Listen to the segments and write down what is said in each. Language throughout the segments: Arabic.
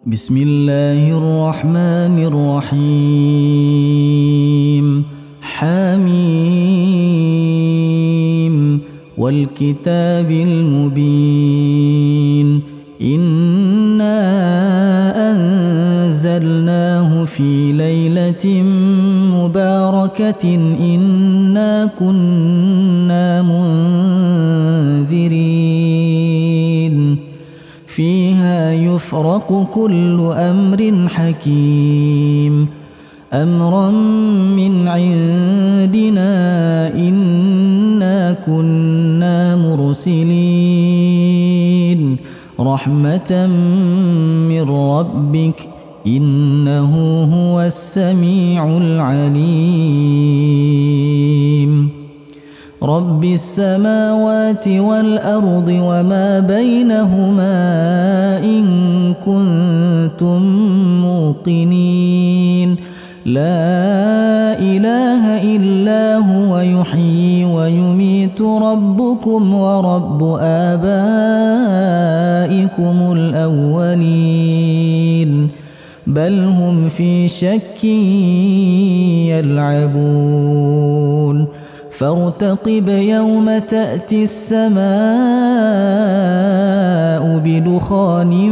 بسم الله الرحمن الرحيم. حميم والكتاب المبين. إنا أنزلناه في ليلة مباركة إنا كنا منذرين فيها يفرق كل أمر حكيم أمرا من عندنا إنا كنا مرسلين رحمة من ربك إنه هو السميع العليم. رب السماوات والأرض وما بينهما إن كنتم موقنين لا إله إلا هو يحيي ويميت ربكم ورب آبائكم الأولين بل هم في شك يلعبون فارتقب يوم تأتي السماء بدخان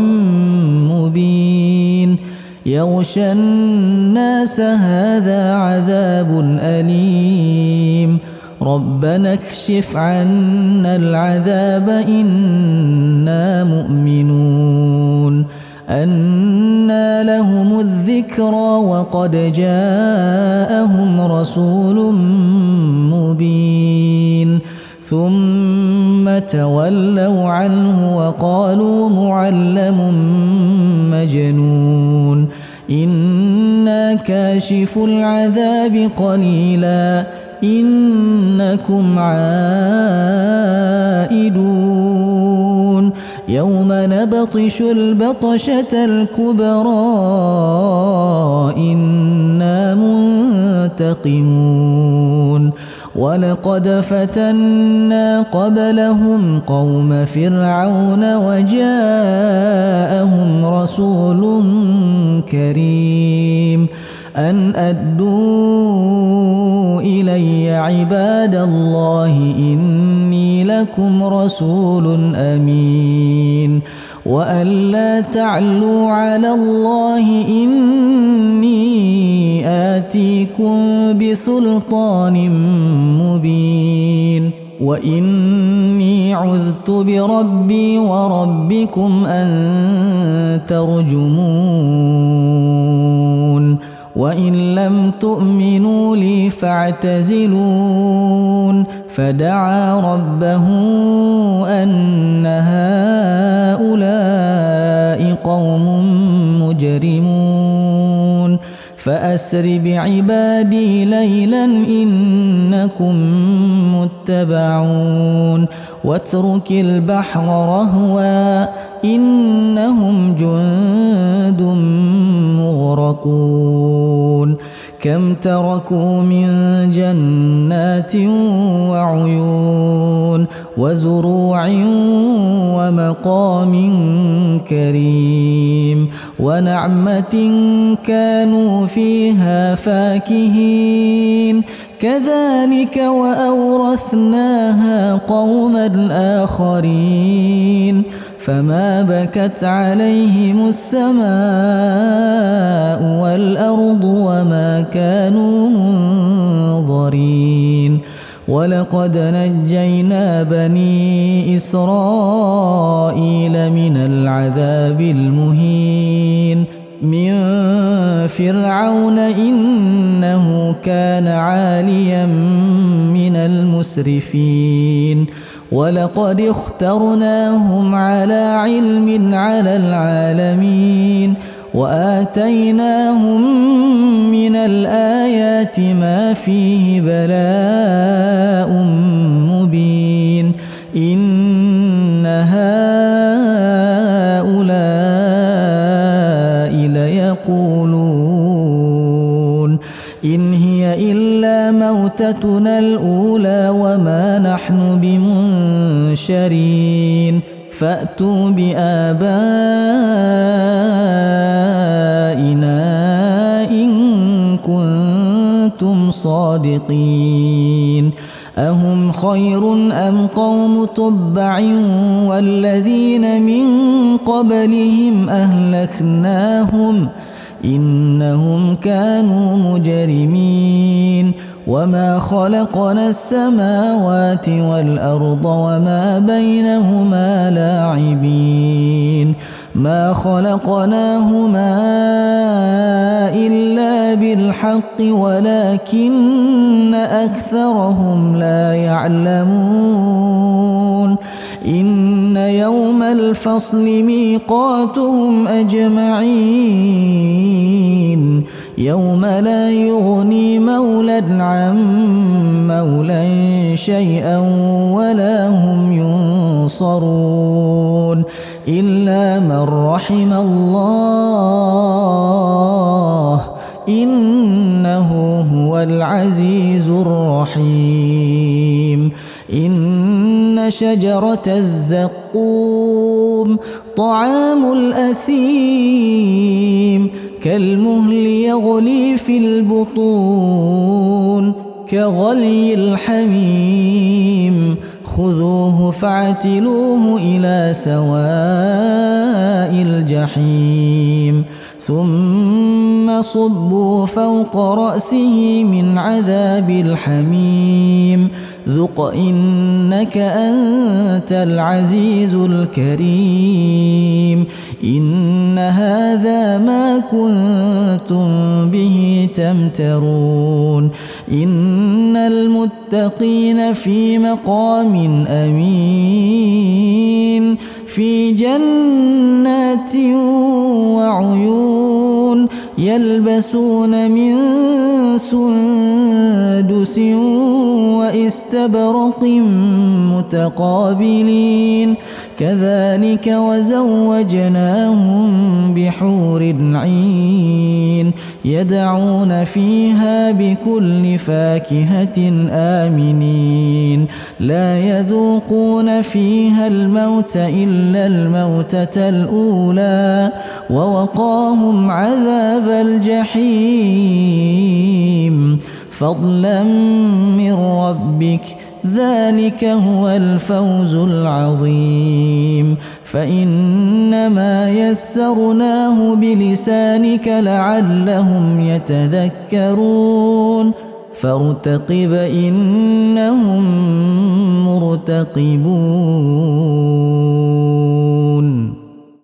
مبين يغشى الناس هذا عذاب أليم ربنا اكشف عنا العذاب إنا مؤمنون أنى لهم الذكرى وقد جاءهم رسول مبين ثم تولوا عنه وقالوا معلم مجنون إنا كاشف العذاب قليلا إنكم عائدون يوم نبطش البطشة الكبرى إنا منتقمون ولقد فتنا قبلهم قوم فرعون وجاءهم رسول كريم أن أدوا إلي عباد الله إني لكم رسول أمين وأن لا تعلوا على الله إني آتيكم بسلطان مبين وإني عذت بربي وربكم أن ترجمون وإن لم تؤمنوا لي فاعتزلون فدعا ربه أن هؤلاء قوم مجرمون فأسر بعبادي ليلا إنكم متبعون واترك البحر رهوا إنهم جند مغرقون كم تركوا من جنات وعيون وزروع ومقام كريم ونعمة كانوا فيها فاكهين كذلك وأورثناها قوما آخرين فما بكت عليهم السماء والأرض وما كانوا منظرين ولقد نجينا بني إسرائيل من العذاب المهين من فرعون إنه كان عاليا من المسرفين ولقد اخترناهم على علم على العالمين وآتيناهم من الآيات ما فيه بلاء مبين إن هؤلاء ليقولون إن هي إلا موتتنا الأولى وما نحن بمنشرين فأتوا بآبائنا الصادقين أهم خير أم قوم تبع والذين من قبلهم أهلكناهم إنهم كانوا مجرمين وما خلقنا السماوات والأرض وما بينهما لاعبين ما خلقناهما إلا بالحق ولكن أكثرهم لا يعلمون إن يوم الفصل ميقاتهم أجمعين يوم لا يغني مولى عن مولى شيئا ولا هم ينصرون إلا من رحم الله إنه هو العزيز الرحيم إن شجرة الزقوم طعام الأثيم كالمهل يغلي في البطون كغلي الحميم خذوه فاعتلوه إلى سواء الجحيم ثم صبوا فوق رأسه من عذاب الحميم ذق إنك أنت العزيز الكريم إن هذا ما كنتم به تمترون إن المتقين في مقام أمين في جنات وعيون يلبسون من سندس واستبرق متقابلين كذلك وزوجناهم بحور عين يدعون فيها بكل فاكهة آمنين لا يذوقون فيها الموت إلا الموتة الأولى ووقاهم عذاب الجحيم فضلا من ربك ذلك هو الفوز العظيم فإنما يسرناه بلسانك لعلهم يتذكرون فارتقب إنهم مرتقبون